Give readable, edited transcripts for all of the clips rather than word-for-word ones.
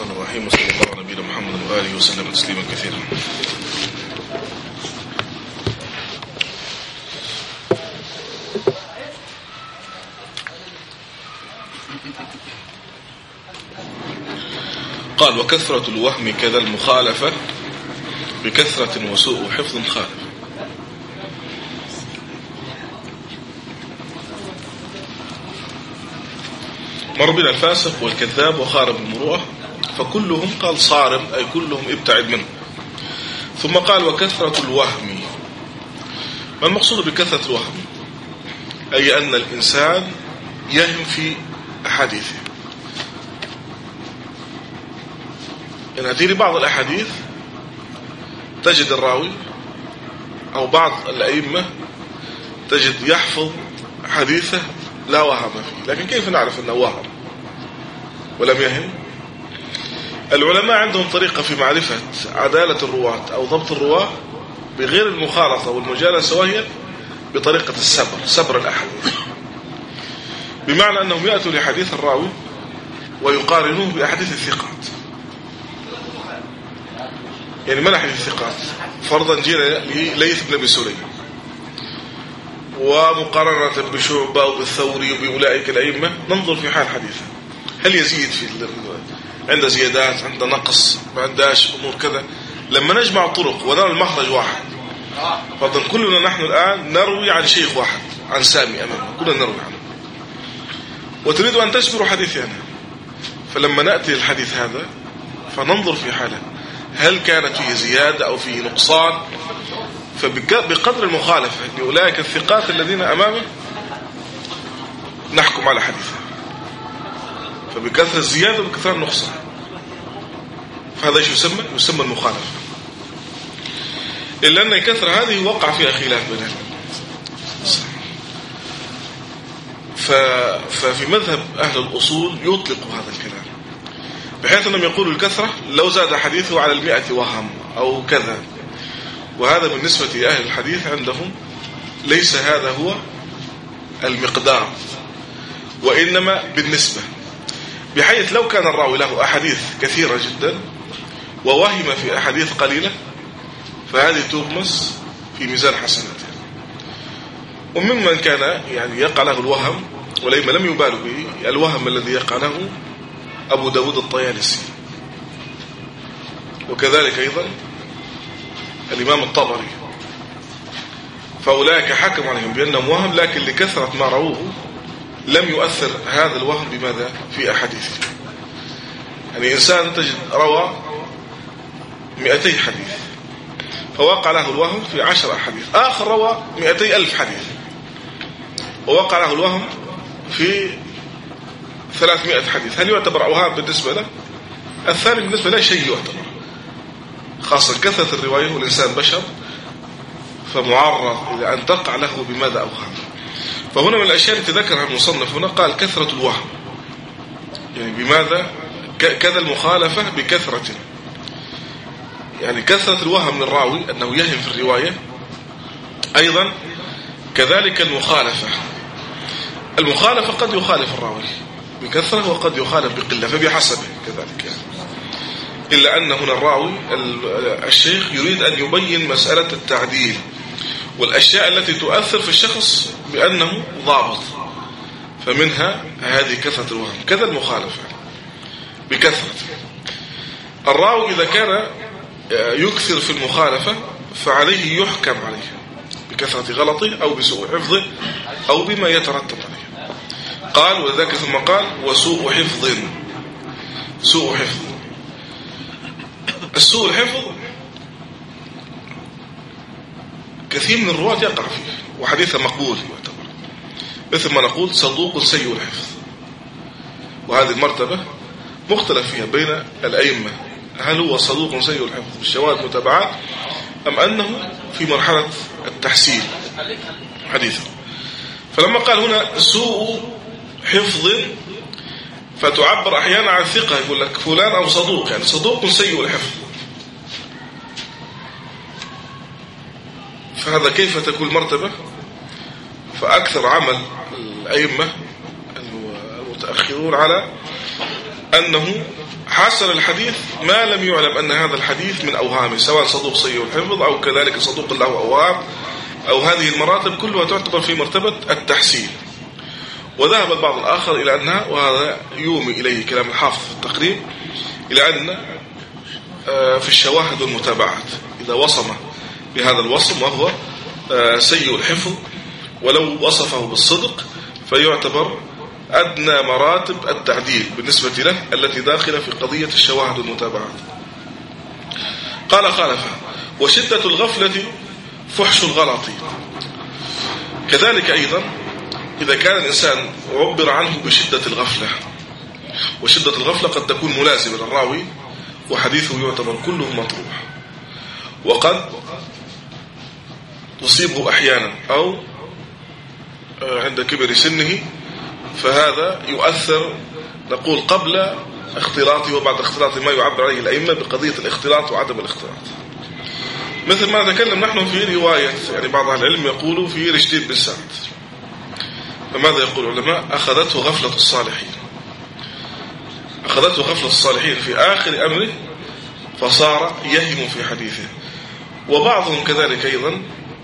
الرحمن الرحيم، وصلى الله على نبينا محمد وآله وسلم تسليما كثيرا. قال: وكثرة الوهم كذا المخالفة بكثرة وسوء حفظ خالف. مر بنا الفاسق والكذاب وخارب المروءة، فكلهم قال صارم، أي كلهم ابتعد منه. ثم قال: وكثرة الوهم. ما المقصود بكثرة الوهم؟ أي أن الإنسان يهم في أحاديثه. يعني تيجي بعض الأحاديث تجد الراوي أو بعض الأئمة تجد يحفظ حديثه لا وهم فيه، لكن كيف نعرف أنه وهم ولم يهم؟ العلماء عندهم طريقة في معرفة عدالة الرواة أو ضبط الرواة بغير المخالطة والمجالسة، وهي بطريقة صبر الأحاديث. بمعنى أنهم يأتوا لحديث الراوي ويقارنوه بأحاديث الثقات. يعني ما حديث الثقات؟ فرضا جينا لليث بن أبي سليم ومقارنة بشعبة وبالثوري وبأولئك الأئمة، ننظر في حال حديثه، هل يزيد في عنده زيادات، عنده نقص، ما عندهاش أمور كذا. لما نجمع الطرق ونرى المخرج واحد، فرضا كلنا نحن الآن نروي عن شيخ واحد، عن سامي أمامنا، كلنا نروي عنه، وتريد أن تجبر حديثي أنا. فلما نأتي الحديث هذا فننظر في حاله، هل كانت فيه زيادة أو فيه نقصان، فبقدر المخالفة لأولئك الثقات الذين أمامه نحكم على حديثه، فبكثرة الزيادة وبكثرة النقصان. فهذا يسمى المخالفة. إلا أن كثرة هذه وقع فيها خلاف بين أهل. ففي مذهب أهل الأصول يطلق هذا الكلام، بحيث أنهم يقولوا الكثرة لو زاد حديثه على 100 وهم أو كذا. وهذا بالنسبة لأهل الحديث عندهم ليس هذا هو المقدار، وإنما بالنسبة، بحيث لو كان الراوي له أحاديث كثيرة جدا ووهم في أحاديث قليلة، فهذه تغمس في ميزان حسناته. وممن كان يعني يقع له الوهم ولما لم يبالوا به، الوهم الذي يقع له أبو داود الطيالسي، وكذلك أيضا الإمام الطبري. فأولئك حكم عليهم بأنهم وهم، لكن لكثرة ما رووه لم يؤثر هذا الوهم بماذا في أحاديثه. يعني إنسان تجد روى 200 حديث، فوقع له الوهم في 10 أحاديث. آخر روى 200,000 حديث ووقع له الوهم في 300 حديث. هل يعتبر أوهام بالنسبة له؟ الثاني بالنسبة له شيء يعتبر، خاصة كثرة الرواية، والإنسان بشر فمعرض إلى أن تقع له بماذا أوهام. فهنا من الأشياء التي ذكرها المصنف هنا قال كثرة الوهم، يعني بماذا؟ كذا المخالفة بكثرة، يعني كثرة الوهم للراوي أنه يهم في الرواية. أيضا كذلك المخالفة قد يخالف الراوي بكثرة وقد يخالف بقلة، فبحسبه كذلك يعني. إلا أن هنا الراوي الشيخ يريد أن يبين مسألة التعديل والأشياء التي تؤثر في الشخص بأنه ضابط، فمنها هذه كثرة الوهم. كذا المخالفة بكثرة. الراوي إذا كان يكثر في المخالفة فعليه يحكم عليه بكثرة غلطه أو بسوء حفظه أو بما يترتب عليه. قال وذلك ثم قال وسوء حفظ. سوء حفظ، السوء الحفظ كثير من الرواة يقع فيه وحديثه مقبول يعتبر، مثل ما نقول صدوق سيء الحفظ. وهذه المرتبة مختلف فيها بين الأئمة، هل هو صدوق سيء الحفظ بالشواذ متابعات أم أنه في مرحلة التحسين حديثه. فلما قال هنا سوء حفظ، فتعبر أحيانا عن ثقة، يقول لك فلان أو صدوق، يعني صدوق سيء الحفظ. فهذا كيف تكون مرتبة؟ فأكثر عمل الأئمة المتأخرون على أنه حسن الحديث ما لم يعلم أن هذا الحديث من أوهامه، سواء صدوق سيء الحفظ أو كذلك صدوق له أوهام، أو هذه المراتب كلها تعتبر في مرتبة التحسين. وذهب البعض الآخر إلى أنها، وهذا يومي إليه كلام الحافظ في التقريب، إلى أن في الشواهد والمتابعات إذا وصم بهذا الوصم وهو سيء الحفظ ولو وصفه بالصدق فيعتبر أدنى مراتب التعديل بالنسبة له التي داخلة في قضية الشواهد والمتابعات. قال خالفه: وشدة الغفلة فحش الغلط. كذلك أيضا إذا كان الإنسان عبر عنه بشدة الغفلة، وشدة الغفلة قد تكون ملازمة للراوي وحديثه يعتبر كله مطروح، وقد تصيبه أحيانا أو عند كبر سنه، فهذا يؤثر نقول قبل اختلاطه وبعد اختلاطه، ما يعبر عليه الأئمة بقضية الاختلاط وعدم الاختلاط. مثل ما نتكلم نحن في رواية، يعني بعض أهل العلم يقولوا في رشدين بن سعد، فماذا يقول العلماء؟ أخذته غفلة الصالحين، أخذته غفلة الصالحين في آخر أمره فصار يهم في حديثه. وبعضهم كذلك أيضا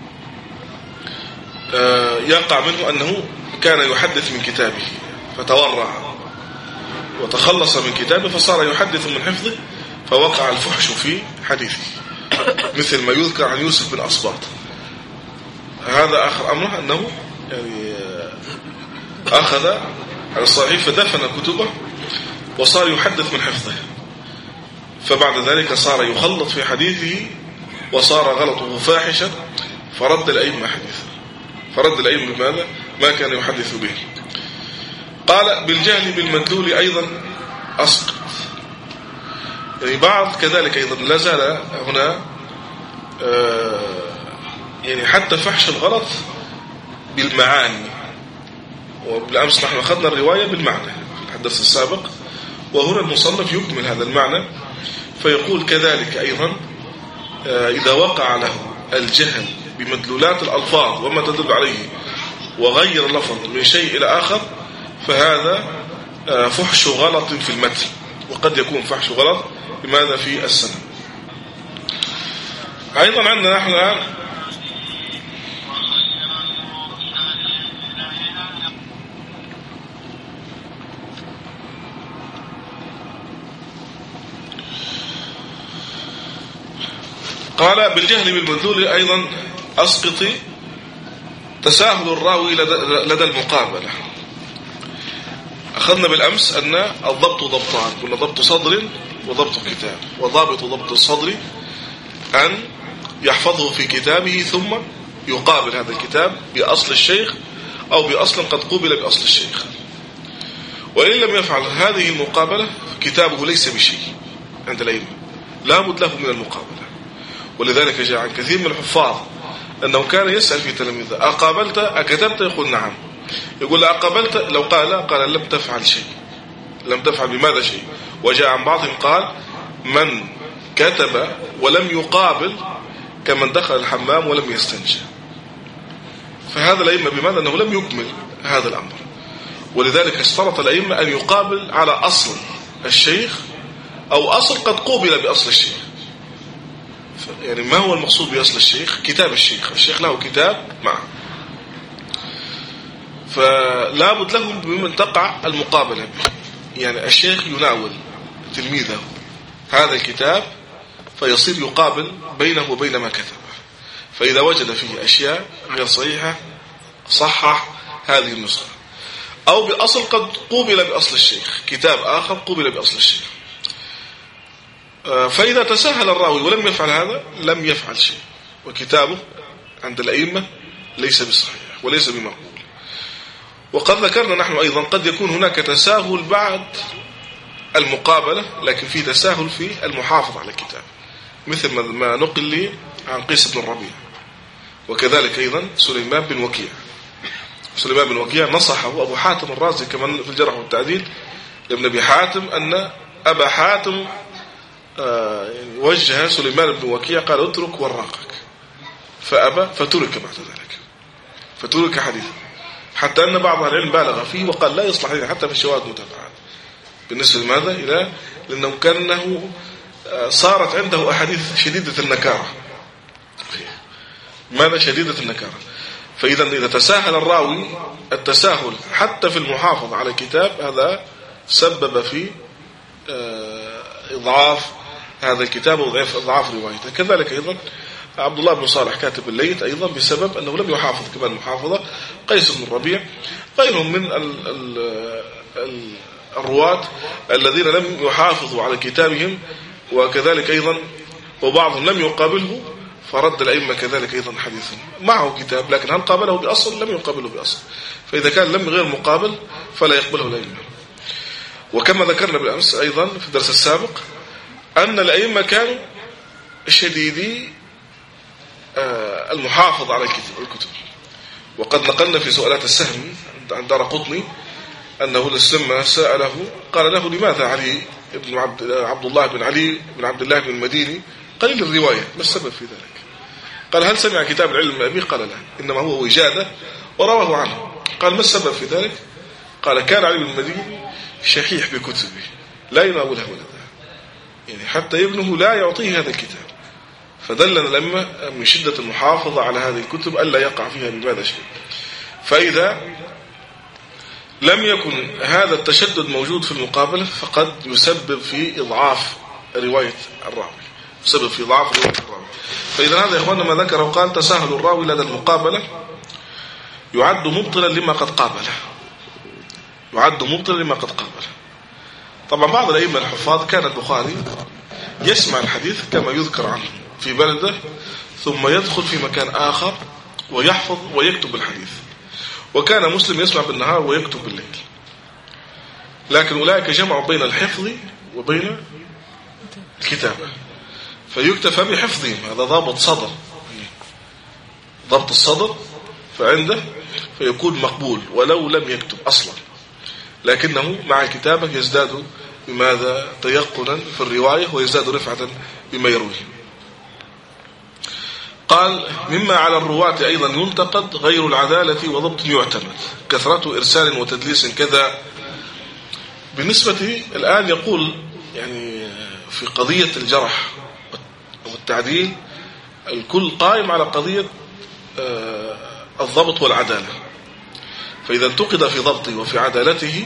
يقع منه أنه كان يحدث من كتابه فتورع وتخلص من كتابه فصار يحدث من حفظه فوقع الفحش في حديثه، مثل ما يذكر عن يوسف بن أصباط. هذا آخر أمره أنه يعني أخذ على الصحيح فدفن كتبه وصار يحدث من حفظه، فبعد ذلك صار يخلط في حديثه وصار غلطه فاحشا، فرد الأئمة حديثه، فرد الأئمة بماذا؟ ما كان يحدث به. قال: بالجهل بالمدلول أيضا أسقط. يعني بعض كذلك أيضا لا زال هنا يعني حتى فحش الغلط بالمعاني، وبالأمس نحن أخذنا الرواية بالمعنى في الحدث السابق، وهنا المصنف يكمل هذا المعنى فيقول: كذلك أيضا إذا وقع له الجهل بمدلولات الألفاظ وما تدل عليه وغير اللفظ من شيء إلى آخر فهذا فحش غلط في المتن، وقد يكون فحش غلط بماذا؟ في السنة. أيضا عندنا نحن الآن قال: بالجهل بالمدلول أيضا أسقط تساهل الراوي لدى المقابلة. أخذنا بالأمس أن الضبط ضبطان، قلنا ضبط صدر وضبط كتاب، وضابط ضبط الصدر أن يحفظه في كتابه ثم يقابل هذا الكتاب بأصل الشيخ أو بأصل قد قوبل بأصل الشيخ، وإن لم يفعل هذه المقابلة كتابه ليس بشيء عند الأئمة، لا بد له من المقابلة. ولذلك جاء عن كثير من الحفاظ أنه كان يسأل في تلاميذه: أقابلت أكتبت؟ يقول نعم. يقول: أقابلت؟ لو قال لم تفعل شيء، لم تفعل بماذا شيء. وجاء عن بعضهم قال: من كتب ولم يقابل كمن دخل الحمام ولم يستنجى. فهذا الأئمة بماذا؟ أنه لم يكمل هذا الأمر، ولذلك اشترط الأئمة أن يقابل على أصل الشيخ أو أصل قد قوبل بأصل الشيخ. يعني ما هو المقصود بأصل الشيخ؟ كتاب الشيخ، الشيخ له كتاب معه، فلا بد له بمن تقع المقابلة به. يعني الشيخ يناول تلميذه هذا الكتاب فيصير يقابل بينه وبين ما كتبه، فإذا وجد فيه أشياء غير صحيحة صحح هذه النسخة، أو بأصل قد قوبل بأصل الشيخ، كتاب آخر قوبل بأصل الشيخ. فإذا تساهل الراوي ولم يفعل هذا لم يفعل شيء، وكتابه عند الأئمة ليس بصحيح وليس بمقبول. وقد ذكرنا نحن أيضا قد يكون هناك تساهل بعد المقابلة، لكن في تساهل في المحافظة على الكتاب، مثل ما نقل لي عن قيس بن الربيع، وكذلك أيضا سليمان بن وكيع. سليمان بن وكيع نصحه أبو حاتم الرازي كمان في الجرح والتعديل لابن أبي حاتم أن أبا حاتم وجه سليمان بن وكيع قال: اترك وراقك، فأبى فترك بعد ذلك، فترك حديثه، حتى أن بعض العلم بالغ فيه وقال لا يصلح حتى في الشواهد المتابعات، بالنسبة لماذا؟ لأنه كأنه صارت عنده أحاديث شديدة النكارة. ماذا شديدة النكارة؟ فإذا تساهل الراوي التساهل حتى في المحافظة على الكتاب، هذا سبب في إضعاف هذا الكتاب وإضعاف روايته. كذلك أيضا عبد الله بن صالح كاتب الليث أيضا بسبب أنه لم يحافظ كما المحافظة. قيس بن الربيع، غيرهم من الرواة الذين لم يحافظوا على كتابهم، وكذلك أيضا وبعضهم لم يقابله فرد الأئمة كذلك أيضا حديثا معه كتاب، لكن هل قابله بأصل؟ لم يقابله بأصل. فإذا كان لم غير مقابل فلا يقبله الأئمة. وكما ذكرنا بالأمس أيضا في الدرس السابق أن الأئمة كانوا شديدي المحافظة على الكتب. وقد نقلنا في سؤالات السهم عن دارقطني أنه لما سأله قال له: لماذا علي بن عبد الله بن علي بن عبد الله بن المديني قليل الرواية، ما السبب في ذلك؟ قال: هل سمع كتاب العلم من أبيه؟ قال: لا، إنما هو وجادة ورواه عنه. قال: ما السبب في ذلك؟ قال: كان علي بن المديني شحيح بكتبه لا يناولها ولده، يعني حتى ابنه لا يعطيه هذا الكتاب. فدلنا الأئمة من شدة المحافظة على هذه الكتب ألا يقع فيها بماذا شيء. فإذا لم يكن هذا التشدد موجود في المقابلة فقد يسبب في إضعاف رواية الراوي، يسبب في إضعاف رواية الراوي. فإذا هذا يا إخواننا ما ذكره قال: تساهل الراوي لدى المقابلة يعد مبطلا لما قد قابله، يعد مبطلا لما قد قابله. طبعا بعض الأئمة الحفاظ كان البخاري يسمع الحديث كما يذكر عنه في بلده ثم يدخل في مكان آخر ويحفظ ويكتب الحديث، وكان مسلم يسمع بالنهار ويكتب بالليل. لكن أولئك جمعوا بين الحفظ وبين الكتابة، فيكتفى بحفظهم، هذا ضابط صدر، ضبط الصدر فعنده فيكون مقبول ولو لم يكتب أصلا، لكنه مع الكتابة يزداد بماذا؟ تيقنا في الرواية ويزداد رفعة بما يرويه. قال: مما على الرواة أيضا ينتقد غير العدالة وضبط يعتمد، كثرة إرسال وتدليس كذا. بالنسبة الآن يقول يعني في قضية الجرح والتعديل الكل قائم على قضية الضبط والعدالة، فإذا انتقد في ضبطه وفي عدالته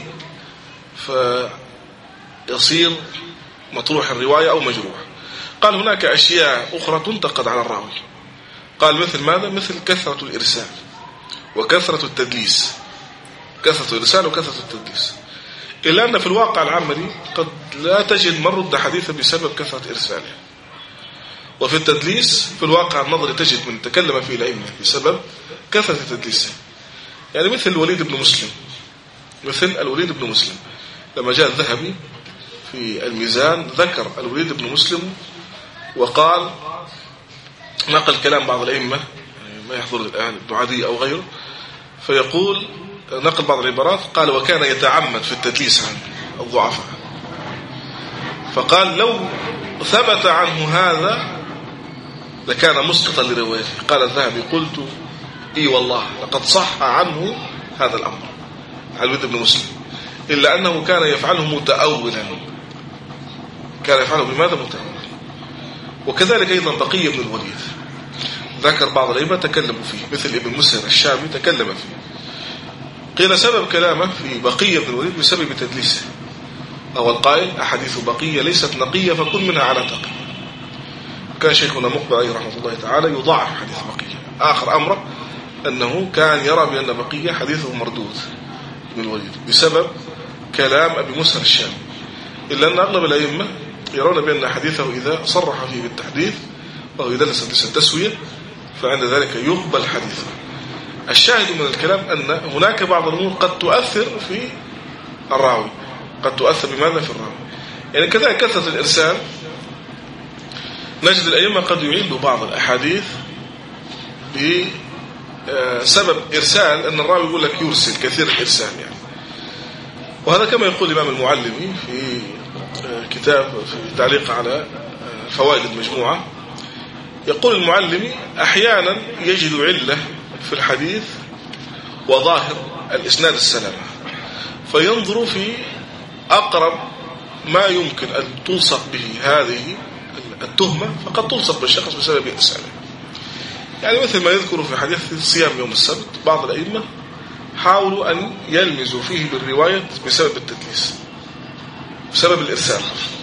فيصير مطروح الرواية أو مجروح. قال: هناك أشياء أخرى تنتقد على الراوي. قال: مثل ماذا؟ مثل كثرة الإرسال وكثرة التدليس، كثرة الإرسال وكثرة التدليس، إلا أن في الواقع العملي قد لا تجد من رد حديثا بسبب كثرة إرساله، وفي التدليس في الواقع النظري تجد من تكلم فيه الأئمة بسبب كثرة تدليسه. يعني مثل الوليد بن مسلم، مثل الوليد بن مسلم لما جاء الذهبي في الميزان ذكر الوليد بن مسلم وقال، نقل كلام بعض الأئمة ما يحضر الآن ابن عدي أو غيره، فيقول نقل بعض العبارات قال: وكان يتعمد في التدليس عن الضعفاء. فقال: لو ثبت عنه هذا لكان مسقطا لروايته. قال الذهبي: قلت: إي والله لقد صح عنه هذا الأمر الوليد بن مسلم، إلا أنه كان يفعله متأولا، كان يفعله بماذا؟ متأولا. وكذلك أيضا بقية بن الوليد ذكر بعض الأئمة تكلموا فيه، مثل ابن مسهر الشامي تكلم فيه، قيل سبب كلامه في بقية بن الوليد بسبب تدليسه، أو القائل: أحاديث بقية ليست نقية فكن منها على تقي. كان شيخنا مقبل عليه رحمة الله تعالى يضاعف حديث بقية. آخر أمره أنه كان يرى بأن بقية حديثه مردود بن الوليد بسبب كلام أبي مسهر الشامي، إلا أن أغلب الأئمة يرون بأن حديثه إذا صرح فيه بالتحديث وهو يدلس التسوية فعند ذلك يقبل حديثه. الشاهد من الكلام أن هناك بعض الأمور قد تؤثر في الراوي، قد تؤثر بماذا في الراوي. يعني كذلك كثرة الإرسال، نجد الأئمة قد يعيدوا بعض الأحاديث بسبب إرسال، أن الراوي يقول لك يرسل كثير الإرسال يعني. وهذا كما يقول الإمام المعلمي في كتاب في تعليق على فوائد المجموعة، يقول المعلمي: أحيانا يجد علة في الحديث وظاهر الإسناد السلامة، فينظر في أقرب ما يمكن أن تلصق به هذه التهمة فقد تلصق بالشخص بسبب إرساله. يعني مثل ما يذكر في حديث صيام يوم السبت بعض الأئمة حاولوا أن يلمزوا فيه بالرواية بسبب التدليس، بسبب الإرسال.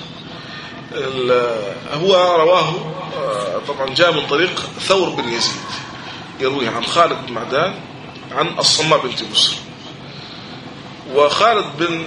هو رواه طبعا جاء من طريق ثور بن يزيد يروي عن خالد بن معدان عن الصماء بنت بسر. وخالد بن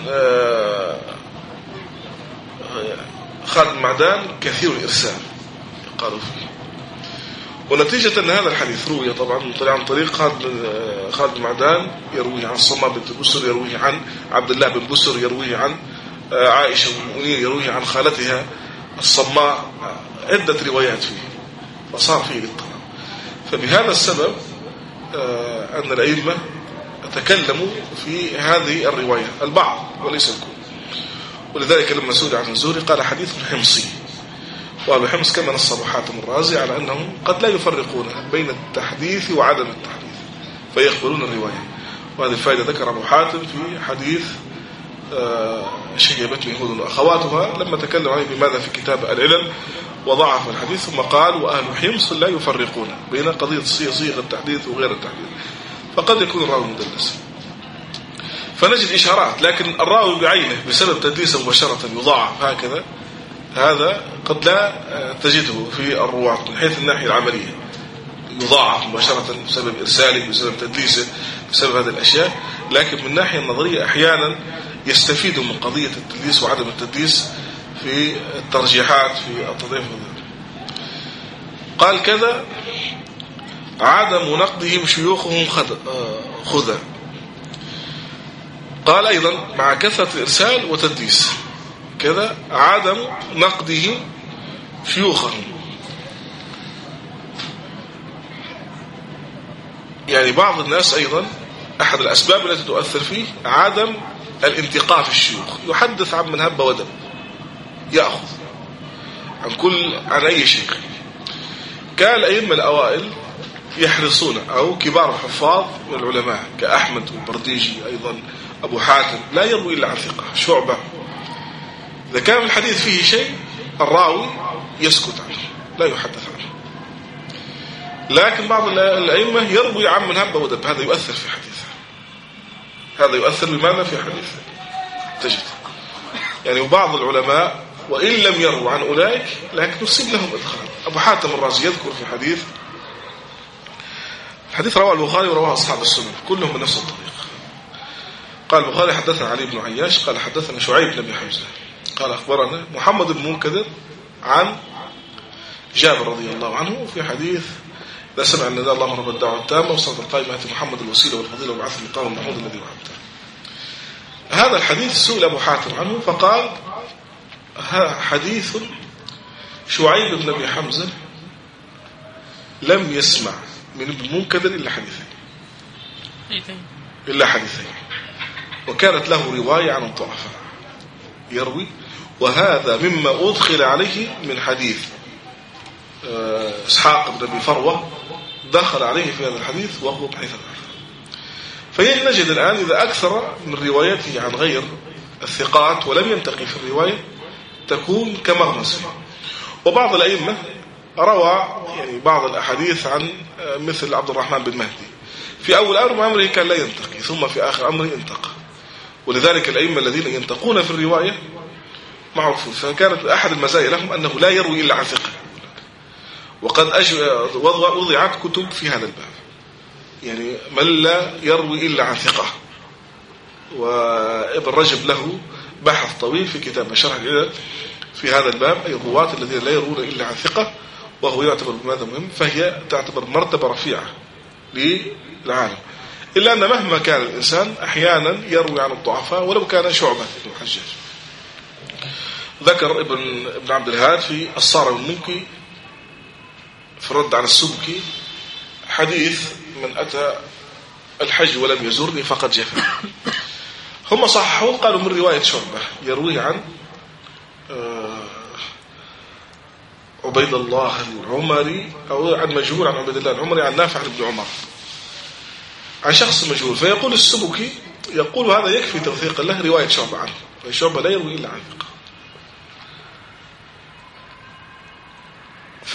معدان كثير الإرسال قالوا فيه. ونتيجة أن هذا الحديث روي طبعا عن طريق خالد بن معدان يروي عن الصماء بنت بسر، يروي عن عبد الله بن بسر، يروي عن عائشة المؤمنين، يروي عن خالتها الصماء، عدة روايات فيه، فصار فيه الاضطراب. فبهذا السبب أن الأئمة تكلموا في هذه الرواية البعض وليس الكل. ولذلك لما سئل عن الزهري قال حديث حمصي. وأهل حمص كما نص أبو حاتم الرازي على أنهم قد لا يفرقون بين التحديث وعدم التحديث فيقبلون الرواية. وهذه الفائدة ذكر أبو حاتم في حديث شيبتني هود وأخواتها لما تكلم عليه بماذا في كتاب العلل وضعف الحديث، ثم قال وأهل حمص لا يفرقون بين قضية صيغ التحديث وغير التحديث، فقد يكون الراوي مدلس. فنجد إشارات، لكن الراوي بعينه بسبب تدليسه مباشرة يضاعف هكذا، هذا قد لا تجده في الرواة من حيث الناحية العملية، يضاعف مباشرة بسبب إرساله، بسبب تدليسه، بسبب هذه الأشياء. لكن من الناحية النظرية أحيانا يستفيد من قضية التدليس وعدم التدليس في الترجيحات في التضعيف. قال كذا عدم نقدهم شيوخهم خذا. قال أيضا مع كثرة الإرسال وتدليس كذا عدم نقدهم شيوخهم. يعني بعض الناس أيضا أحد الأسباب التي تؤثر فيه عدم الانتقاء في الشيوخ، يحدث عن من هب ودب، يأخذ عن أي شيخ. كان الأئمة الأوائل يحرصون أو كبار الحفاظ من العلماء كأحمد والبرديجي أيضا أبو حاتم لا يروي إلا عن ثقة. شعبة إذا كان الحديث فيه شيء الراوي يسكت عنه لا يحدث عنه. لكن بعض الأئمة يروي عن من هب ودب، هذا يؤثر في حديثه، هذا يؤثر بماذا في حديثه تجد. يعني وبعض العلماء وإن لم يروا عن أولئك لكن نصيب لهم إدخال. أبو حاتم الرازي يذكر في حديث رواه البخاري ورواه أصحاب السنن كلهم من نفس الطريق. قال البخاري حدثنا علي بن عياش قال حدثنا شعيب بن أبي حمزة قال أخبرنا محمد بن منكدر عن جابر رضي الله عنه في حديث لا سمع النداء اللهم رب الدعوة التامة وصلاة القائمة آت محمد الوسيلة والفضيلة وبعث المقام المحمود الذي وعدته. هذا الحديث سئل أبو حاتم عنه فقال حديث شعيب بن أبي حمزة لم يسمع من ابن منكدر إلا حديثين وكانت له رواية عن الضعفاء يروي، وهذا مما أدخل عليه من حديث إسحاق بن أبي فروة دخل عليه في هذا الحديث وهو بحيث الآخر. فنجد الآن إذا أكثر من روايته عن غير الثقات ولم ينتقي في الرواية تكون كمغمس. وبعض الأئمة روى يعني بعض الأحاديث عن مثل عبد الرحمن بن مهدي في أول أمره كان لا ينتقي ثم في آخر أمره انتقى. ولذلك الأئمة الذين ينتقون في الرواية معروفون. فكانت أحد المزايا لهم أنه لا يروي إلا عن ثقة. وقد وضعت كتب في هذا الباب يعني من لا يروي إلا عن ثقة. وابن رجب له بحث طويل في كتاب شرح العلل في هذا الباب أي الرواة الذين لا يروون إلا عن ثقة، وهو يعتبر بماذا مهم، فهي تعتبر مرتبة رفيعة للعالم. إلا أن مهما كان الإنسان أحيانا يروي عن الضعفاء ولو كان شعبة بن الحجاج. ذكر ابن عبد الهاد في الصارم المنكي في الرد على السبكي حديث من أتى الحج ولم يزورني فقد جفا. هم صححوا قالوا من رواية شعبة يروي عن عبيد الله العمري أو عن مجهول عن عبيد الله العمري عن نافع بن عمر عن شخص مجهول. فيقول السبكي يقول هذا يكفي توثيق له رواية شعبة عنه، فشعبة لا يروي إلا عن ثقة.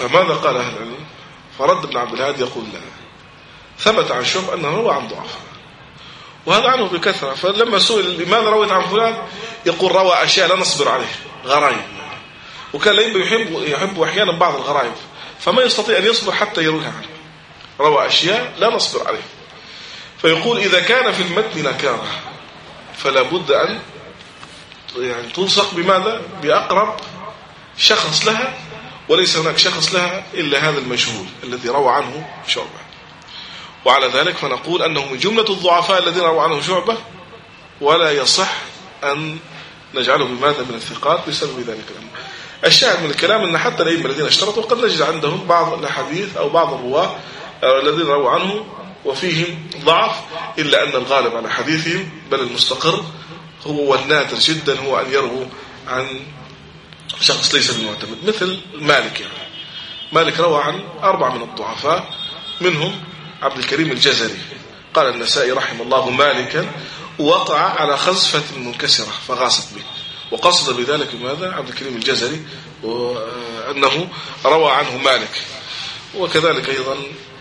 فماذا قال أهل العلم؟ فرد ابن عبد الهادي يقول لا، ثبت عن شعبة أنه روى عن ضعف، وهذا عنه بكثرة. فلما سئل لماذا رويت عن فلان يقول روى أشياء لا نصبر عليه، غرائب، وكان يحب أحيانا بعض الغرائب، فما يستطيع أن يصبر حتى يرويها عنه، روى أشياء لا نصبر عليه. فيقول إذا كان في المتن نكارة فلا بد أن يعني تلصق بماذا؟ بأقرب شخص لها، وليس هناك شخص لها إلا هذا المجهول الذي روى عنه شعبة. وعلى ذلك فنقول أنه من جملة الضعفاء الذين روى عنه شعبة، ولا يصح أن نجعله بماذا من الثقات بسبب ذلك الأمر. الشاهد من الكلام أن حتى الأئمة الذين اشترطوا قد نجد عندهم بعض الأحاديث أو بعض الرواة الذين رووا عنه وفيهم ضعف، إلا أن الغالب على حديثهم بل المستقر هو والنادر جدا هو أن يرووا عن شخص ليس بالمعتمد، مثل مالك. يعني مالك روى عن 4 من الضعفاء، منهم عبد الكريم الجزري. قال النسائي رحمه الله مالكا وقع على خزفة منكسرة فغاصت به، وقصد بذلك ماذا؟ عبد الكريم الجزري، وأنه روى عنه مالك. وكذلك أيضا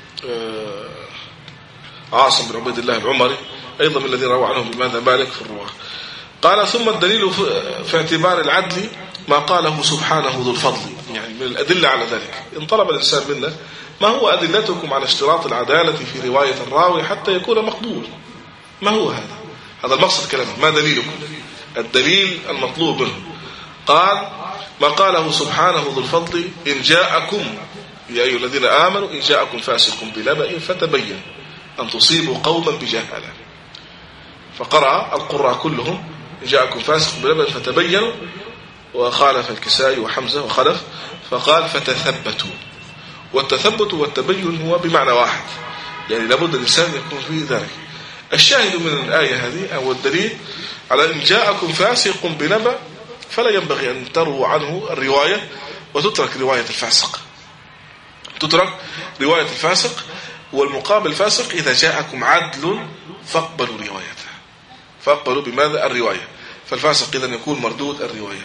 عاصم بن عبيد الله العمري أيضا من الذين روى عنهم بماذا؟ مالك في الرواة. قال ثم الدليل في اعتبار العدل ما قاله سبحانه ذو الفضل، يعني من الأدلة على ذلك. إن طلب الإنسان منا ما هو أدلتكم على اشتراط العدالة في رواية الراوي حتى يكون مقبول؟ ما هو هذا؟ هذا المقصد كلامه. ما دليلكم؟ الدليل المطلوب منه. قال ما قاله سبحانه ذو الفضل إن جاءكم يا أيها الذين آمنوا إن جاءكم فاسق بنبأ فتبين أن تصيبوا قوما بجهالة. فقرأ القراء كلهم إن جاءكم فاسق بنبأ فتبينوا، وخالف الكسائي وحمزة وخلف فقال فتثبتوا. والتثبت والتبين هو بمعنى واحد، يعني لابد الإنسان يكون فيه ذلك. الشاهد من الآية هذه أو الدليل على إن جاءكم فاسق بنبأ فلا ينبغي أن ترووا عنه الرواية وتترك رواية الفاسق، تترك رواية الفاسق. والمقابل الفاسق إذا جاءكم عدل فاقبلوا روايته، فاقبلوا بماذا؟ الرواية. فالفاسق إذن يكون مردود الرواية.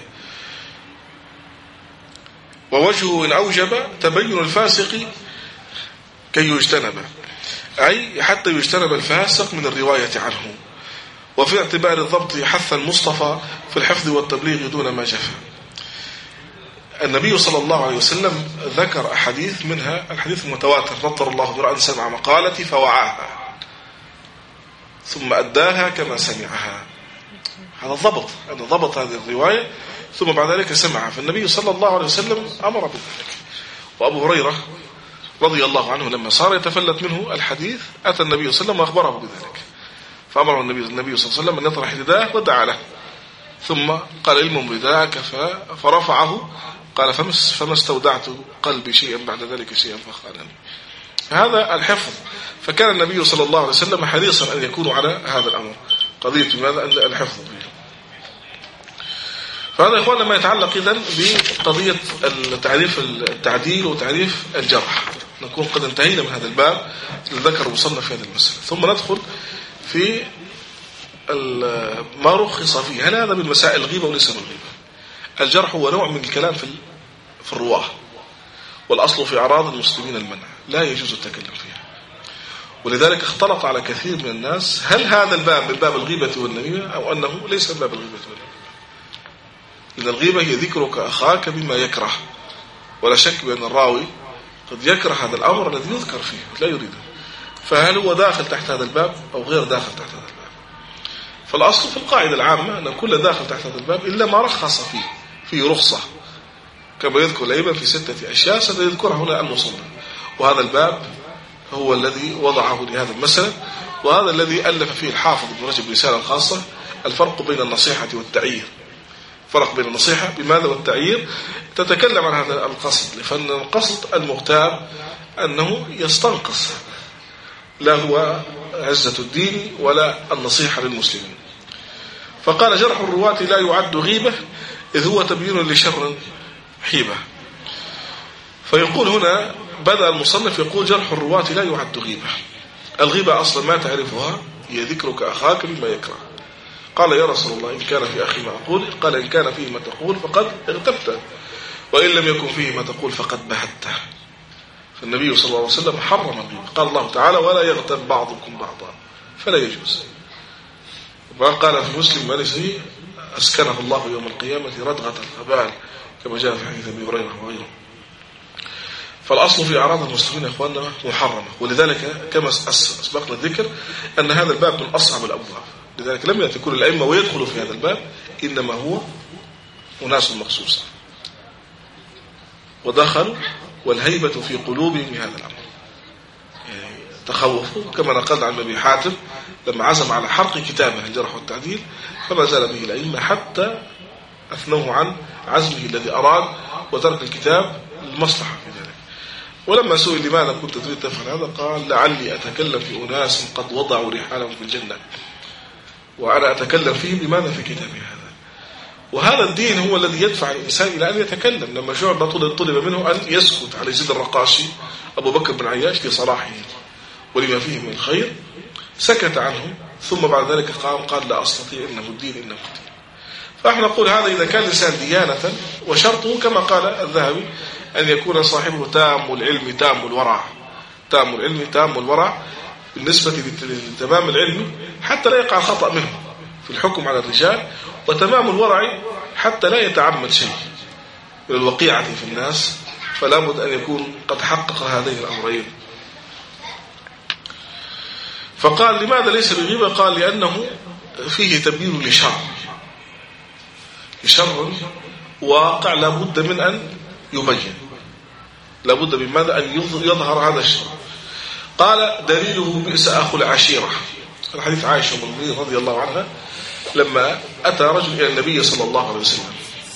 ووجهه إن أوجب تبين الفاسق كي يجتنب، أي حتى يجتنب الفاسق من الرواية عنه. وفي اعتبار الضبط حث المصطفى في الحفظ والتبليغ دون ما جفى. النبي صلى الله عليه وسلم ذكر أحاديث، منها الحديث المتواتر نطر الله برأن سمع مقالتي فوعاها ثم أداها كما سمعها. هذا الضبط، أن ضبط هذه الرواية ثم بعد ذلك سمعها. فالنبي صلى الله عليه وسلم أمر بذلك. وأبو هريرة رضي الله عنه لما صار يتفلت منه الحديث أتى النبي صلى الله عليه وسلم وأخبره بذلك، فأمر النبي صلى الله عليه وسلم أن يطرح رداءه ودعا له، ثم قال علم رداءك فرفعه، قال فما استودعت قلبي شيئا بعد ذلك شيئا فخانني. هذا الحفظ. فكان النبي صلى الله عليه وسلم حريصا أن يكون على هذا الأمر، قضية ماذا؟ الحفظ. فهذا إخواننا ما يتعلق إذن بقضية تعريف التعديل وتعريف الجرح. نكون قد انتهينا من هذا الباب الذي ذكر المصنف في هذه المسألة، ثم ندخل في ما رخص فيه. هل هذا من مسائل الغيبة وليس من الغيبة؟ الجرح هو نوع من الكلام في الرواة، والأصل في أعراض المسلمين المنع، لا يجوز التكلم فيها. ولذلك اختلط على كثير من الناس هل هذا الباب من باب الغيبة والنميمة أو أنه ليس من باب الغيبة والنميمة. لأن الغيبة هي ذكرك أخاك بما يكره، ولا شك بأن الراوي قد يكره هذا الأمر الذي يذكر فيه لا يريده، فهل هو داخل تحت هذا الباب أو غير داخل تحت هذا الباب؟ فالأصل في القاعدة العامة أن كل داخل تحت هذا الباب إلا ما رخص فيه رخصة، كما يذكر الأئمة في 6 أشياء سنذكرها هنا المصنف. وهذا الباب هو الذي وضعه لهذا المسألة، وهذا الذي ألف فيه الحافظ ابن رجب رسالة خاصة، الفرق بين النصيحة والتعيير. فرق بين النصيحة بماذا والتعيير، تتكلم عن هذا القصد، فإن القصد المغتاب أنه يستنقص، لا هو عزة الدين ولا النصيحة للمسلمين. فقال جرح الرواة لا يعد غيبة إذ هو تبيين لشر حيبة. فيقول هنا بدأ المصنف يقول جرح الرواة لا يعد غيبة. الغيبة أصلا ما تعرفها هي ذكرك أخاك بما يكره. قال يا رسول الله إن كان في أخي ما أقول، قال إن كان فيه ما تقول فقد اغتبت. وإن لم يكن فيه ما تقول فقد بهته. فالنبي صلى الله عليه وسلم حرم الغيبة. قال الله تعالى ولا يغتب بعضكم بعضا، فلا يجوز. ما قال في مسلم مرسي أسكنه الله يوم القيامة ردغة الخبال كما جاء في حديث أبي هريرة وغيره. فالأصل في أعراض المسلمين يا إخواننا محرمة، ولذلك كما أسبقنا الذكر أن هذا الباب من أصعب الأبواب. لذلك لم يأتي كل الأئمة ويدخلوا في هذا الباب، إنما هو أناس مخصوصة ودخلوا والهيبة في قلوبهم هذا الأمر، يعني تخوفوا. كما نقل عن أبي حاتم لما عزم على حرق كتابه الجرح والتعديل فما زال به الأئمة حتى أثنوه عن عزمه الذي أراد وترك الكتاب للمصلحة في ذلك. ولما سئل لماذا كنت تريد تفعل هذا قال لعلي أتكلم في أناس قد وضعوا رحالهم في الجنة وأنا أتكلم فيهم لماذا في كتابي هذا. وهذا الدين هو الذي يدفع الإنسان إلى أن يتكلم. لما شعب طلب منه أن يسكت على يزيد الرقاشي أبو بكر بن عياش لصلاحه ولما فيه من الخير سكت عنه، ثم بعد ذلك قال لا أستطيع إنه الدين إنه الدين. فإحنا نقول هذا إذا كان الإنسان ديانة، وشرطه كما قال الذهبي أن يكون صاحبه تام العلم تام الورع. تام العلم تام الورع بالنسبة لتمام العلم حتى لا يقع خطأ منه في الحكم على الرجال، وتمام الورع حتى لا يتعمد شيء من الوقيعة في الناس، فلا بد أن يكون قد حقق هذين الأمرين. فقال لماذا ليس بغيبة؟ قال لأنه فيه تبيين لشر واقع لابد من أن يبين، لابد من ماذا أن يظهر هذا الشر. قال دليله بئس أخو العشيرة، الحديث عائشة رضي الله عنها لما أتى رجل إلى النبي صلى الله عليه وسلم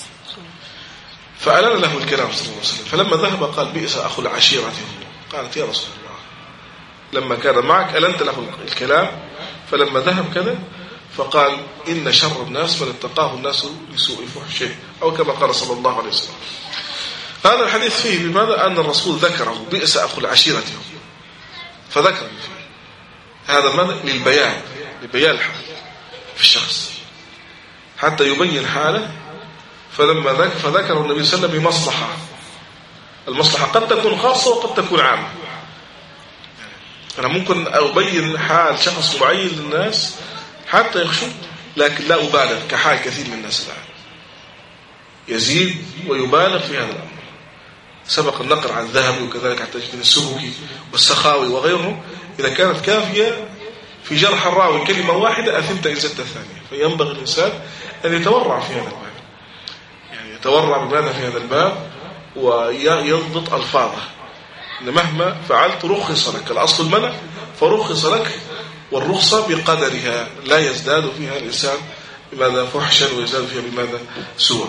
فألن له الكلام صلى الله عليه وسلم، فلما ذهب قال بئس أخو العشيرة. قالت يا رسول الله لما كان معك ألنت له الكلام، فلما ذهب كذا فقال إن شر الناس من اتقاه الناس لسوء فحشه، أو كما قال صلى الله عليه وسلم. هذا الحديث فيه بماذا أن الرسول ذكره بئس أخو العشيرة، فذكر فيه هذا ماذا للبيان الحال في الشخص حتى يبين حاله. فذكر النبي صلى الله عليه وسلم بمصلحة، المصلحة قد تكون خاصة وقد تكون عامة. أنا ممكن أبين حال شخص معين للناس حتى يخشوا، لكن لا أبالغ كحال كثير من الناس الآن يزيد ويبالغ في هذا الأمر. سبق النقل عن الذهبي وكذلك حتى من السبكي والسخاوي وغيرهم، إذا كانت كافية في جرح الراوي كلمة واحدة أثمت إن زدت الثانية. فينبغي الإنسان أن يتورع في هذا الباب، يعني يتورع بماذا في هذا الباب ويضبط ألفاظه. إن مهما فعلت رخص لك، الأصل المنع فرخص لك، والرخصة بقدرها لا يزداد فيها الإنسان بماذا فحشا ويزداد فيها بماذا سوءا.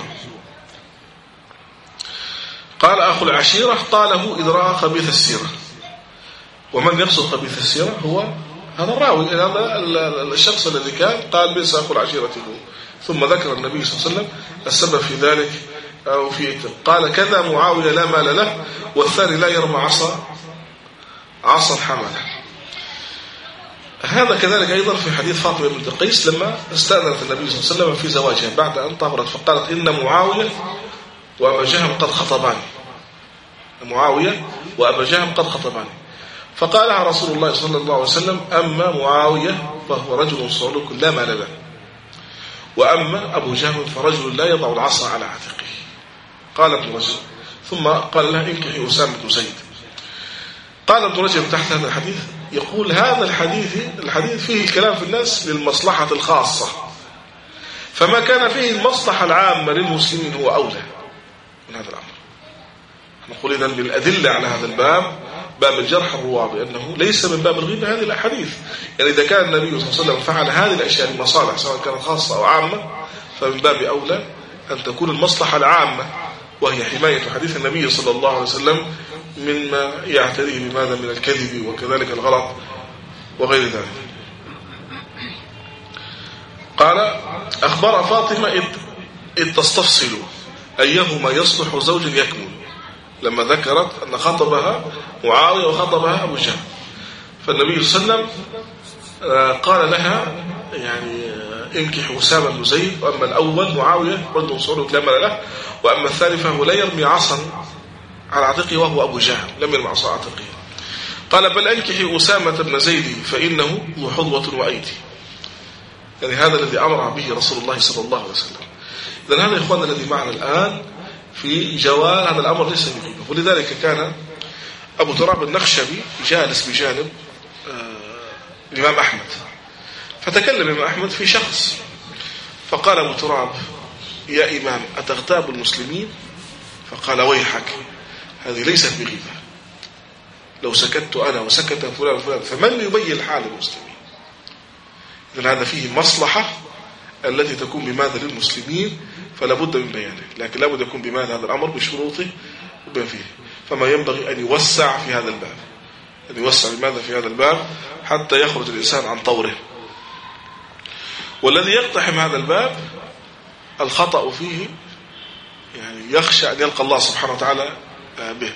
قال أخو العشيرة قاله إذ رأى خبيث السيرة. ومن يقصد خبيث السيرة هو هذا الراوي، هذا الشخص الذي كان قال بئس أخو العشيرة هو. ثم ذكر النبي صلى الله عليه وسلم السبب في ذلك أو في قال كذا معاوية لا مال له، والثاني لا يرمى عصا حمله. هذا كذلك أيضا في حديث فاطمة بنت قيس لما استأذنت النبي صلى الله عليه وسلم في زواجها بعد أن طهرت، فقالت إن معاوية وأبا جهم قد خطباني، معاوية وأبا جهم قد خطباني. فقالها رسول الله صلى الله عليه وسلم أما معاوية فهو رجل صعلوك لا مال له، وأما أبو جهم فرجل لا يضع العصا على عاتقه. قال ابن رجب ثم قال لها انكحي أسامة بن زيد. قال ابن رجب تحت هذا الحديث يقول هذا الحديث فيه الكلام في الناس للمصلحة الخاصة، فما كان فيه المصلحة العامة للمسلمين هو أولى من هذا الأمر. نقول إذن بالأدلة على هذا الباب، باب الجرح الرواة، بأنه ليس من باب الغيبة هذه الأحاديث. يعني إذا كان النبي صلى الله عليه وسلم فعل هذه الأشياء المصالح سواء كانت خاصة أو عامة، فمن باب أولى أن تكون المصلحة العامة وهي حماية حديث النبي صلى الله عليه وسلم مما يعتريه بماذا من الكذب وكذلك الغلط وغير ذلك. قال أخبر فاطمة إذ تستفصل أيهما يصلح زوج يكمل، لما ذكرت أن خطبها معاوية وخطبها أبو جهل، فالنبي صلى الله عليه وسلم قال لها يعني انكح أسامة بن زيد، وأما الأول معاوية رد صعود لا مال له، وأما الثاني فهو لا يرمي عصا على عاتقه وهو أبو جهل لم يرمي عصا على عاتقه. قال بل أنكحي أسامة بن زيد فإنه ذو حظوة وأيدي، يعني هذا الذي أمر به رسول الله صلى الله عليه وسلم. إذن هذا إخواننا الذي معنا الآن في جواز هذا الأمر ليس بغيبة. ولذلك كان أبو تراب النخشبي جالس بجانب الإمام أحمد، فتكلم الإمام أحمد في شخص، فقال أبو تراب يا إمام أتغتاب المسلمين؟ فقال ويحك هذه ليست بغيبة، لو سكت أنا وسكت فلان وفلان فمن يبين حال المسلمين؟ إذن هذا فيه مصلحة التي تكون بماذا للمسلمين فلا بد من بيانه، لكن لا بد يكون بماذا هذا الأمر بشروطه وبين فيه. فما ينبغي أن يوسع في هذا الباب، أن يوسع بماذا في هذا الباب حتى يخرج الإنسان عن طوره. والذي يقتحم هذا الباب الخطأ فيه يعني يخشى أن يلقى الله سبحانه وتعالى به.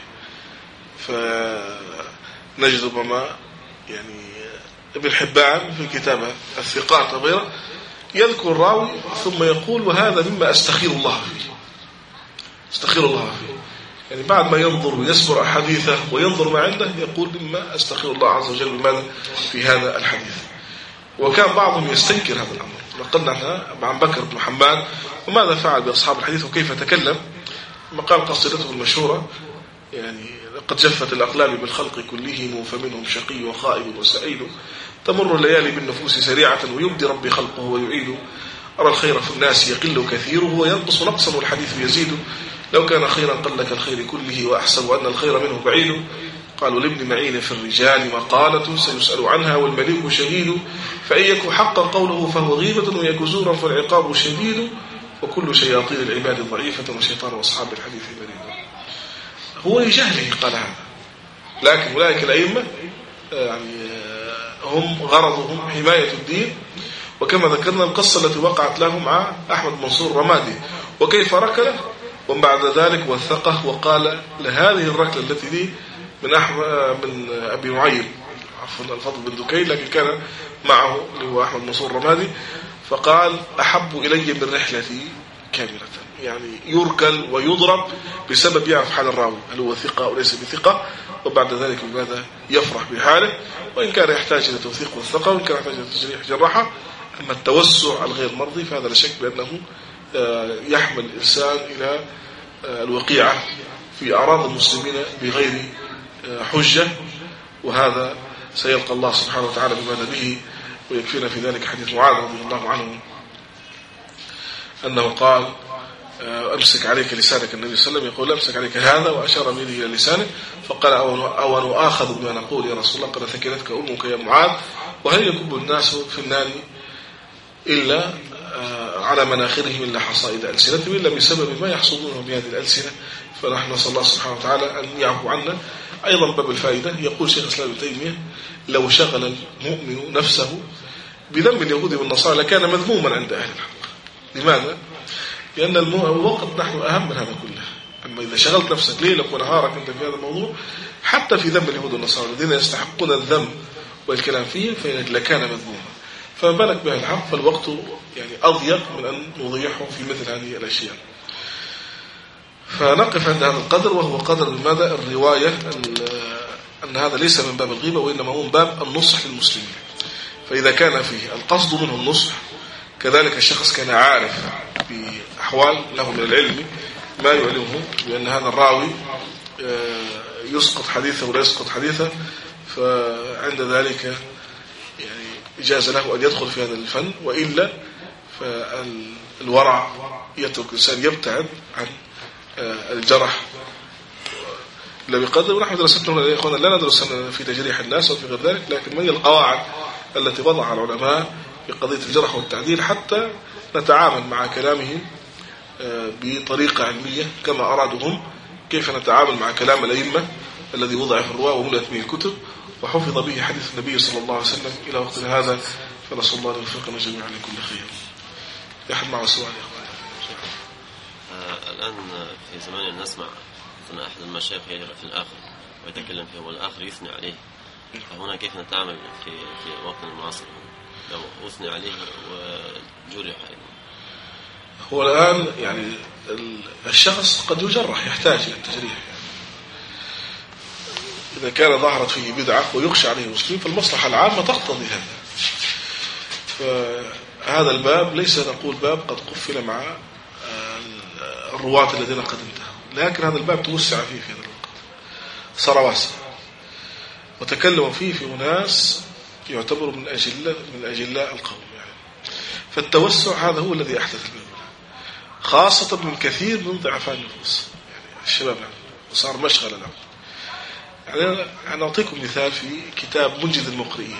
فنجد ربما يعني ابن حبان في كتابه الثقات وغيره يذكر الراوي ثم يقول وهذا مما أستخير الله فيه، استخير الله فيه، يعني بعد ما ينظر ويسبر أحاديثه وينظر ما عنده يقول مما أستخير الله عز وجل بماذا في هذا الحديث. وكان بعضهم يستنكر هذا الأمر. نقلنا عن بكر بن حماد وماذا فعل بأصحاب الحديث وكيف تكلم، مقال قصيدته المشهورة يعني لقد جفت الأقلام بالخلق كلهم فمنهم شقي وخائب وسعيد، تمر الليالي بالنفوس سريعة ويبدي ربي خلقه ويعيد، أرى الخير في الناس يقل كثيره وينقص نقصا والحديث يزيد، لو كان خيرا قل كالخير كله وأحسب أن الخير منه بعيد، قالوا لابن معين في الرجال مقالة سيسأل عنها والمليك شهيد، فإن يك حقا قوله فهو غيبة ويك زورا فالعقاب شديد، وكل شياطين العباد ضعيفة وشيطان أصحاب الحديث مريد. هو لجهله قال هذا، لكن أولئك الأئمة يعني هم غرضهم حماية الدين. وكما ذكرنا القصة التي وقعت لهم مع أحمد منصور رمادي وكيف ركله، وبعد ذلك وثقه وقال لهذه الركلة التي دي من أبي معين عفوا الفضل بن دكين، لكن كان معه اللي هو أحمد منصور رمادي، فقال أحب إلي من رحلتي كاملة، يعني يركل ويضرب بسبب يعرف حال الراوي هل هو ثقة أو ليس بثقة، وبعد ذلك بماذا يفرح بحاله، وإن كان يحتاج إلى توثيق والثقة وإن كان يحتاج إلى تجريح جراحة. أما التوسع الغير مرضي فهذا لا شك بأنه يحمل الإنسان إلى الوقيعة في أعراض المسلمين بغير حجة، وهذا سيلقى الله سبحانه وتعالى بماذا به. ويكفينا في ذلك حديث معاذ رضي الله عنه أنه قال أمسك عليك لسانك، النبي صلى الله عليه وسلم يقول أمسك عليك هذا وأشار بيده إلى لسانه، فقال أو نؤاخذ بما نقول يا رسول الله، قد ثكلتك أمك يا معاذ، وهل يكب الناس في النار إلا على مناخرهم إلا حصائد ألسنتهم إلا بسبب ما يحصدونه بهذه الألسنة. فنحن نسأل الله سبحانه وتعالى أن يعفو عنا. أيضا باب الفائدة يقول شيخ الإسلام ابن تيمية لو شغل المؤمن نفسه بذنب اليهود والنصارى لكان مذموما عند أهل الحق. لماذا؟ لأن الوقت نحن أهم من هذا كله. أما إذا شغلت نفسك ليلك ونهارك أنت في هذا الموضوع حتى في ذنب اليهود والنصارى الذين يستحقون الذنب والكلام فيه فإنك لكان مذموما، فما بالك بأهل الحق، فالوقت يعني أضيق من أن نضيعه في مثل هذه الأشياء. فنقف عند هذا القدر، وهو قدر ماذا الرواية أن هذا ليس من باب الغيبة وإنما هو من باب النصح للمسلمين. فإذا كان فيه القصد منه النصح، كذلك الشخص كان عارف بأحوال له من العلم ما يعلمه بأن هذا الراوي يسقط حديثه ولا يسقط حديثه، فعند ذلك يعني إجازة له أن يدخل في هذا الفن، وإلا فالورع يترك الإنسان يبتعد عن الجرح إلا بقدر. ونحن درستنا يا إخوانا لا ندرس في تجريح الناس وفي غير ذلك، لكن من القواعد التي وضعها العلماء في قضية الجرح والتعديل حتى نتعامل مع كلامهم بطريقة علمية كما أرادوا هم، كيف نتعامل مع كلام الأئمة الذي وضع في الرواة وملأت به الكتب وحفظ به حديث النبي صلى الله عليه وسلم إلى وقتنا هذا. فنسأل الله أن يوفقنا جميعا لكل خير. يحب مع السؤال يا أخوان. الآن في زمان نسمع أن أحد المشايخ يجرى في الآخر ويتكلم فيه والآخر يثني عليه، فهنا كيف نتعامل في وقت المعاصر؟ لو أثني عليه وجرح أيضا؟ هو الآن يعني الشخص قد يجرح، يحتاج إلى التجريح يعني. إذا كان ظهرت فيه بدعة ويخشى عليه المسلمين فالمصلحة العامة تقتضي هذا. فهذا الباب ليس نقول باب قد قفل مع الرواة الذين قد انتهوا، لكن هذا الباب توسع فيه في هذا الوقت، صار واسع، وتكلم فيه في أناس يعتبر من أجلاء القوم يعني. فالتوسع هذا هو الذي أحدث الباب، خاصة من كثير من ضعفاء النفوس يعني الشباب يعني، وصار مشغلة لهم يعني. أنا أعطيكم مثال في كتاب منجد المقرئين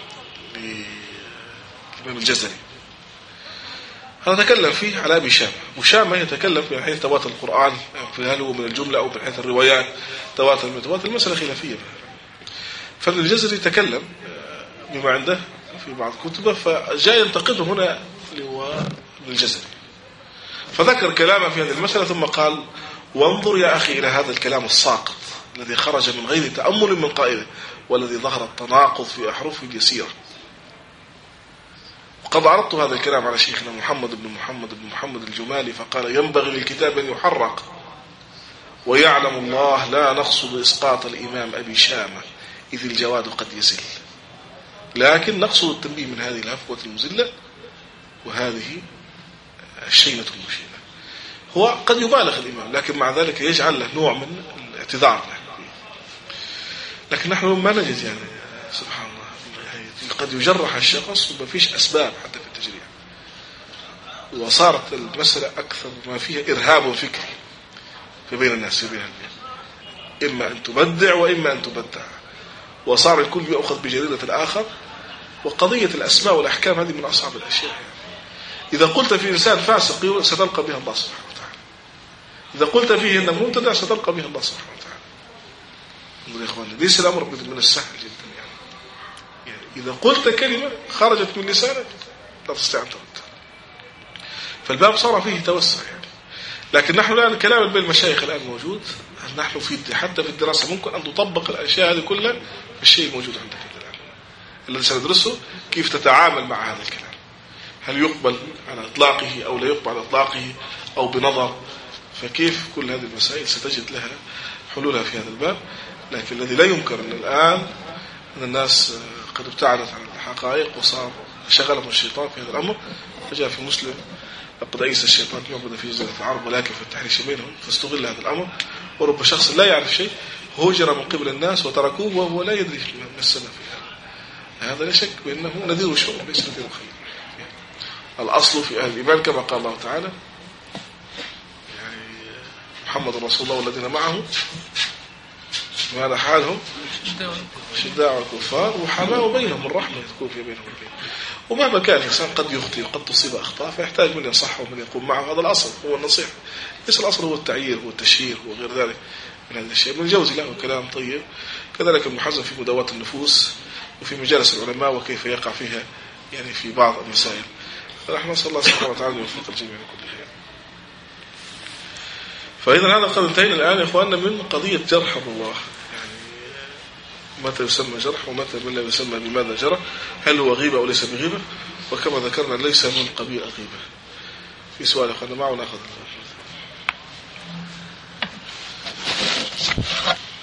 للإمام الجزري. أنا أتكلم فيه على أبي شامة. وشامة يتكلم من حيث تواتر القرآن، هل هو من الجملة أو من حيث الروايات تواتر المسألة خلافية. فابن الجزري تكلم بما عنده في بعض كتبه، فجاء ينتقده هنا اللي هو ابن الجزري، فذكر كلامه في هذه المسألة ثم قال: وانظر يا أخي إلى هذا الكلام الساقط الذي خرج من غير تأمل من قائله، والذي ظهر التناقض في أحرف يسيرة. وقد عرضت هذا الكلام على شيخنا محمد بن محمد الجمالي، فقال: ينبغي للكتاب أن يحرق، ويعلم الله لا نقصد إسقاط الإمام أبي شامة إذ الجواد قد يزل، لكن نقصد التنبيه من هذه الهفوة المزلة وهذه الشينة المشينة. هو قد يبالغ الإمام، لكن مع ذلك يجعل له نوع من الاعتذار له. لكن نحن ما نجد يعني سبحان الله قد يجرح الشخص وما فيش أسباب حتى في التجريح، وصارت المسألة أكثر ما فيها إرهاب فكري في بين الناس في بين الناس، إما أن تبدع وإما أن تبدع، وصار الكل يأخذ بجريدة الآخر. وقضية الأسماء والأحكام هذه من أصعب الأشياء يعني. إذا قلت في إنسان فاسق ستلقى بها الله سبحانه وتعالى، إذا قلت فيه إنه مبتدع ستلقى بها الله سبحانه وتعالى. يا إخواني ليس الأمر من السهل جدا يعني إذا قلت كلمة خرجت من لسانك لا تستطيع أن ترد. فالباب صار فيه توسع يعني. لكن نحن الآن الكلام بين المشايخ الآن موجود، نحن حتى في الدراسة ممكن أن تطبق الأشياء هذه كلها في الشيء الموجود عندك الآن الذي سندرسه، كيف تتعامل مع هذا الكلام، هل يقبل على إطلاقه أو لا يقبل على إطلاقه أو بنظر. فكيف كل هذه المسائل ستجد لها حلولها في هذا الباب. لكن الذي لا ينكر أن الآن أن الناس قد ابتعدت عن الحقائق وصار شغلهم الشيطان في هذا الأمر. فجاء في مسلم: لقد أيس الشيطان يعبد في جزيرة العرب ولكن في التحريش بينهم، فاستغل هذا الأمر. ورب شخص لا يعرف شيء هجر من قبل الناس وتركوه وهو لا يدري ما السبب في هذا لا شك بأنه نذير شر ليس نذير خير. الأصل في أهل الإيمان كما قال الله تعالى يعني: محمد رسول الله والذين معه ماذا حالهم شداء على الكفار وحماء بينهم الرحمة تكون في بينهم البين. ومهما كان الإنسان قد يخطئ وقد تصيب أخطاء فيحتاج من ينصحه ومن يقوم معه. هذا الأصل هو النصيحة، ليس الأصل هو التعيير والتشهير وغير ذلك من هذا الشيء. ابن الجوزي له كلام طيب، كذلك ابن حزم في مداواة النفوس وفي مجالس العلماء وكيف يقع فيها يعني في بعض المسائل. فنحن نسأل الله سبحانه وتعالى أن يوفق الجميع لكل خير. فإذا هذا قد انتهينا الآن يا إخواننا من قضية جرح الرواة، يعني متى يسمى جرح ومتى من لا يسمى بماذا جرح، هل هو غيبة أو ليس بغيبة، وكما ذكرنا ليس من قبيل الغيبة. في سؤال أخذنا معه ونأخذ